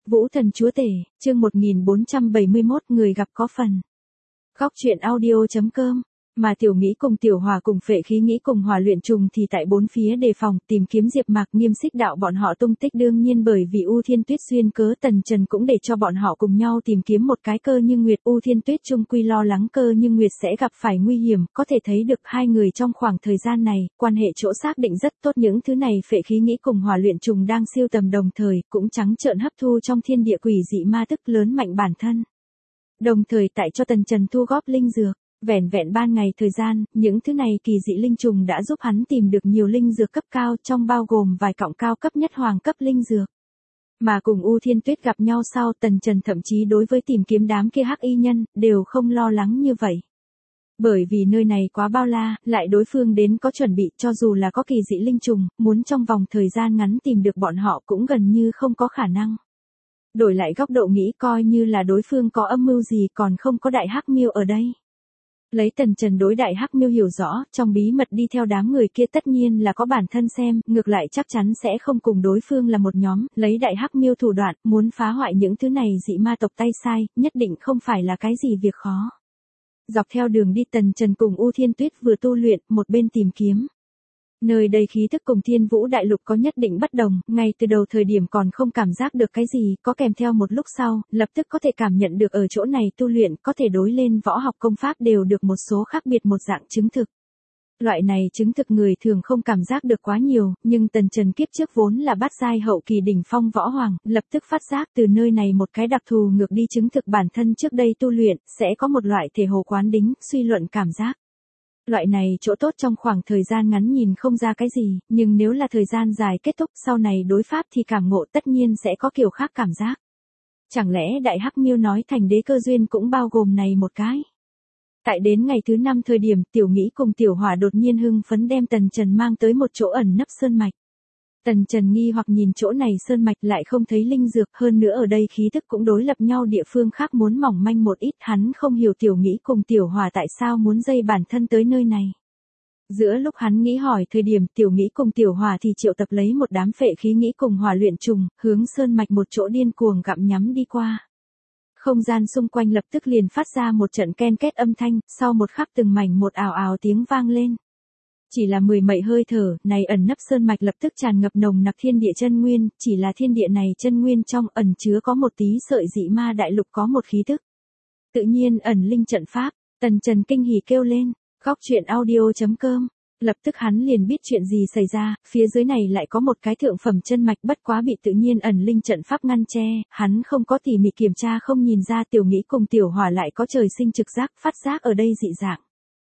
Vũ Thần Chúa Tể, chương 1471 người gặp có phần. Góc truyện audio.com. Mà Tiểu Mỹ cùng Tiểu Hòa cùng Phệ Khí Nghĩ cùng Hòa luyện trùng thì tại bốn phía đề phòng tìm kiếm Diệp Mạc Nghiêm Xích Đạo bọn họ tung tích, đương nhiên bởi vì U Thiên Tuyết duyên cớ Tần Trần cũng để cho bọn họ cùng nhau tìm kiếm một cái Cơ Như Nguyệt. U Thiên Tuyết chung quy lo lắng Cơ Như Nguyệt sẽ gặp phải nguy hiểm, có thể thấy được hai người trong khoảng thời gian này, quan hệ chỗ xác định rất tốt. Những thứ này Phệ Khí Nghĩ cùng Hòa luyện trùng đang siêu tầm đồng thời, cũng trắng trợn hấp thu trong thiên địa quỷ dị ma tức lớn mạnh bản thân. Đồng thời tại cho Tần Trần thu góp linh dược. Vẻn vẹn ban ngày thời gian, những thứ này kỳ dị linh trùng đã giúp hắn tìm được nhiều linh dược cấp cao, trong bao gồm vài cọng cao cấp nhất hoàng cấp linh dược. Mà cùng U Thiên Tuyết gặp nhau sau, Tần Trần thậm chí đối với tìm kiếm đám kia hắc y nhân, đều không lo lắng như vậy. Bởi vì nơi này quá bao la, lại đối phương đến có chuẩn bị, cho dù là có kỳ dị linh trùng, muốn trong vòng thời gian ngắn tìm được bọn họ cũng gần như không có khả năng. Đổi lại góc độ nghĩ, coi như là đối phương có âm mưu gì còn không có đại hắc miêu ở đây. Lấy Tần Trần đối đại hắc miêu hiểu rõ, trong bí mật đi theo đám người kia tất nhiên là có bản thân xem, ngược lại chắc chắn sẽ không cùng đối phương là một nhóm, lấy đại hắc miêu thủ đoạn, muốn phá hoại những thứ này dị ma tộc tay sai, nhất định không phải là cái gì việc khó. Dọc theo đường đi Tần Trần cùng U Thiên Tuyết vừa tu luyện, một bên tìm kiếm. Nơi đây khí thức cùng Thiên Vũ Đại Lục có nhất định bất đồng, ngay từ đầu thời điểm còn không cảm giác được cái gì, có kèm theo một lúc sau, lập tức có thể cảm nhận được ở chỗ này tu luyện, có thể đối lên võ học công pháp đều được một số khác biệt một dạng chứng thực. Loại này chứng thực người thường không cảm giác được quá nhiều, nhưng Tần Trần kiếp trước vốn là bát giai hậu kỳ đỉnh phong võ hoàng, lập tức phát giác từ nơi này một cái đặc thù ngược đi chứng thực bản thân trước đây tu luyện, sẽ có một loại thể hồ quán đính, suy luận cảm giác. Loại này chỗ tốt trong khoảng thời gian ngắn nhìn không ra cái gì, nhưng nếu là thời gian dài kết thúc sau này đối pháp thì cảm ngộ tất nhiên sẽ có kiểu khác cảm giác. Chẳng lẽ Đại Hắc Miêu nói thành đế cơ duyên cũng bao gồm này một cái? Tại đến ngày thứ 5 thời điểm, Tiểu Mỹ cùng Tiểu Hỏa đột nhiên hưng phấn đem Tần Trần mang tới một chỗ ẩn nấp sơn mạch. Tần Trần nghi hoặc nhìn chỗ này sơn mạch lại không thấy linh dược, hơn nữa ở đây khí thức cũng đối lập nhau địa phương khác muốn mỏng manh một ít, hắn không hiểu Tiểu Mỹ cùng Tiểu Hỏa tại sao muốn dây bản thân tới nơi này. Giữa lúc hắn nghĩ hỏi thời điểm Tiểu Mỹ cùng Tiểu Hỏa thì triệu tập lấy một đám Phệ Khí Nghĩ cùng Hòa luyện trùng, hướng sơn mạch một chỗ điên cuồng gặm nhắm đi qua. Không gian xung quanh lập tức liền phát ra một trận ken két âm thanh, sau một khắc từng mảnh một ào ào tiếng vang lên. Chỉ là 10 mậy hơi thở, này ẩn nấp sơn mạch lập tức tràn ngập nồng nặc thiên địa chân nguyên, chỉ là thiên địa này chân nguyên trong ẩn chứa có một tí sợi dị ma đại lục có một khí tức. Tự nhiên ẩn linh trận pháp, Tần Trần kinh hỉ kêu lên, góc truyện audio.com. Lập tức hắn liền biết chuyện gì xảy ra, phía dưới này lại có một cái thượng phẩm chân mạch bất quá bị tự nhiên ẩn linh trận pháp ngăn che, hắn không có tỉ mỉ kiểm tra không nhìn ra Tiểu Mỹ cùng Tiểu Hỏa lại có trời sinh trực giác, phát giác ở đây dị dạng.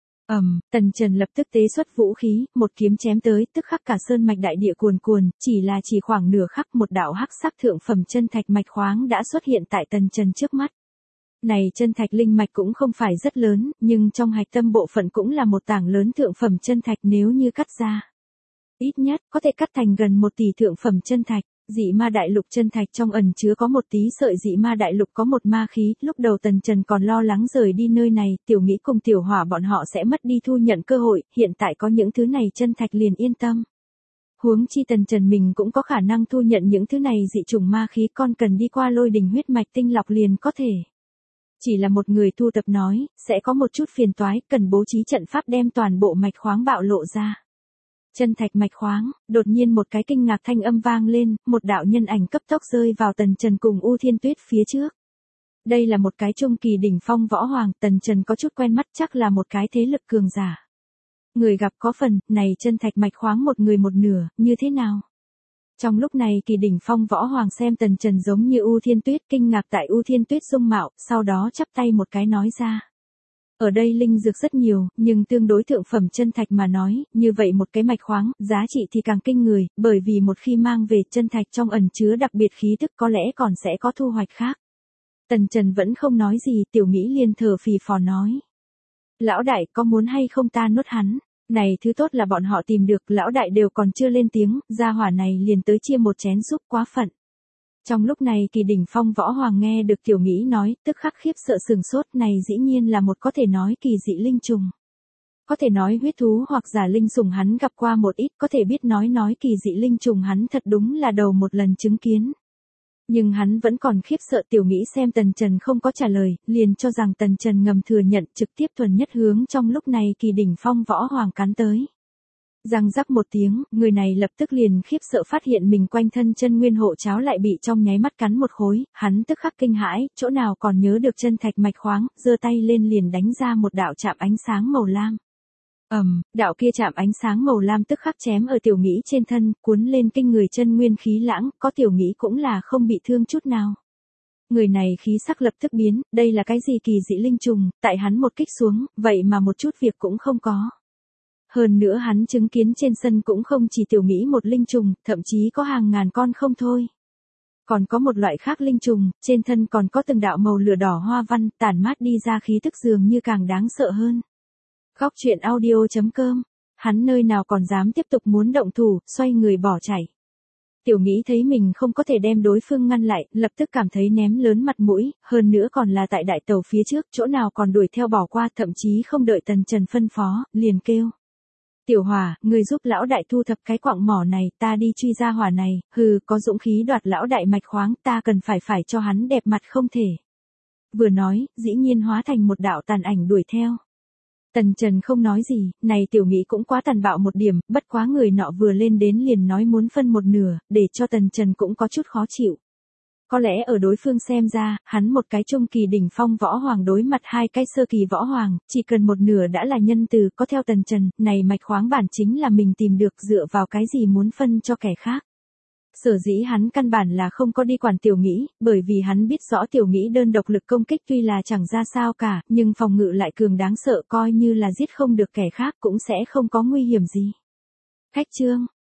Tần Trần lập tức tế xuất vũ khí, một kiếm chém tới, tức khắc cả sơn mạch đại địa cuồn cuồn, chỉ khoảng nửa khắc một đạo hắc sắc thượng phẩm chân thạch mạch khoáng đã xuất hiện tại Tần Trần trước mắt. Này chân thạch linh mạch cũng không phải rất lớn, nhưng trong hạch tâm bộ phận cũng là một tảng lớn thượng phẩm chân thạch, nếu như cắt ra. Ít nhất, có thể cắt thành gần 1 tỷ thượng phẩm chân thạch. Dị ma đại lục chân thạch trong ẩn chứa có một tí sợi dị ma đại lục có một ma khí, lúc đầu Tần Trần còn lo lắng rời đi nơi này, Tiểu Mỹ cùng Tiểu Hỏa bọn họ sẽ mất đi thu nhận cơ hội, hiện tại có những thứ này chân thạch liền yên tâm. Huống chi Tần Trần mình cũng có khả năng thu nhận những thứ này dị chủng ma khí, con cần đi qua Lôi Đình huyết mạch tinh lọc liền có thể. Chỉ là một người thu tập nói, sẽ có một chút phiền toái, cần bố trí trận pháp đem toàn bộ mạch khoáng bạo lộ ra. Chân thạch mạch khoáng, đột nhiên một cái kinh ngạc thanh âm vang lên, một đạo nhân ảnh cấp tốc rơi vào Tần Trần cùng U Thiên Tuyết phía trước. Đây là một cái trung kỳ đỉnh phong võ hoàng, Tần Trần có chút quen mắt, chắc là một cái thế lực cường giả. Người gặp có phần, này chân thạch mạch khoáng một người một nửa, như thế nào? Trong lúc này kỳ đỉnh phong võ hoàng xem Tần Trần giống như U Thiên Tuyết, kinh ngạc tại U Thiên Tuyết dung mạo, sau đó chắp tay một cái nói ra. Ở đây linh dược rất nhiều, nhưng tương đối thượng phẩm chân thạch mà nói, như vậy một cái mạch khoáng, giá trị thì càng kinh người, bởi vì một khi mang về chân thạch trong ẩn chứa đặc biệt khí tức có lẽ còn sẽ có thu hoạch khác. Tần Trần vẫn không nói gì, Tiểu Mỹ liền thở phì phò nói. Lão đại có muốn hay không ta nuốt hắn? Này thứ tốt là bọn họ tìm được, lão đại đều còn chưa lên tiếng, gia hỏa này liền tới chia một chén giúp quá phận. Trong lúc này kỳ đỉnh phong võ hoàng nghe được Tiểu Mỹ nói, tức khắc khiếp sợ sừng sốt, này dĩ nhiên là một có thể nói kỳ dị linh trùng. Có thể nói huyết thú hoặc giả linh sủng hắn gặp qua một ít, có thể biết nói kỳ dị linh trùng hắn thật đúng là đầu một lần chứng kiến. Nhưng hắn vẫn còn khiếp sợ. Tiểu Mỹ xem Tần Trần không có trả lời, liền cho rằng Tần Trần ngầm thừa nhận, trực tiếp thuần nhất hướng trong lúc này kỳ đỉnh phong võ hoàng cắn tới. Răng rắc một tiếng, người này lập tức liền khiếp sợ phát hiện mình quanh thân chân nguyên hộ cháo lại bị trong nháy mắt cắn một khối, hắn tức khắc kinh hãi, chỗ nào còn nhớ được chân thạch mạch khoáng, giơ tay lên liền đánh ra một đạo chạm ánh sáng màu lam. Đạo kia chạm ánh sáng màu lam tức khắc chém ở Tiểu Mỹ trên thân, cuốn lên kinh người chân nguyên khí lãng, có Tiểu Mỹ cũng là không bị thương chút nào. Người này khí sắc lập tức biến, đây là cái gì kỳ dị linh trùng, tại hắn một kích xuống, vậy mà một chút việc cũng không có. Hơn nữa hắn chứng kiến trên sân cũng không chỉ Tiểu Mỹ một linh trùng, thậm chí có hàng ngàn con không thôi. Còn có một loại khác linh trùng, trên thân còn có từng đạo màu lửa đỏ hoa văn, tản mát đi ra khí tức dường như càng đáng sợ hơn. Góc truyện audio.com, hắn nơi nào còn dám tiếp tục muốn động thủ, xoay người bỏ chạy. Tiểu Mỹ thấy mình không có thể đem đối phương ngăn lại, lập tức cảm thấy ném lớn mặt mũi, hơn nữa còn là tại đại tàu phía trước, chỗ nào còn đuổi theo bỏ qua, thậm chí không đợi Tần Trần phân phó, liền kêu. Tiểu Hòa, người giúp lão đại thu thập cái quặng mỏ này, ta đi truy ra hỏa này, có dũng khí đoạt lão đại mạch khoáng, ta cần phải cho hắn đẹp mặt không thể. Vừa nói, dĩ nhiên hóa thành một đạo tàn ảnh đuổi theo. Tần Trần không nói gì, này Tiểu Mỹ cũng quá tàn bạo một điểm, bất quá người nọ vừa lên đến liền nói muốn phân một nửa, để cho Tần Trần cũng có chút khó chịu. Có lẽ ở đối phương xem ra, hắn một cái trung kỳ đỉnh phong võ hoàng đối mặt hai cái sơ kỳ võ hoàng, chỉ cần một nửa đã là nhân từ, có theo Tần Trần, này mạch khoáng bản chính là mình tìm được, dựa vào cái gì muốn phân cho kẻ khác. Sở dĩ hắn căn bản là không có đi quản Tiểu Mỹ, bởi vì hắn biết rõ Tiểu Mỹ đơn độc lực công kích tuy là chẳng ra sao cả, nhưng phòng ngự lại cường đáng sợ, coi như là giết không được kẻ khác cũng sẽ không có nguy hiểm gì. Khách chương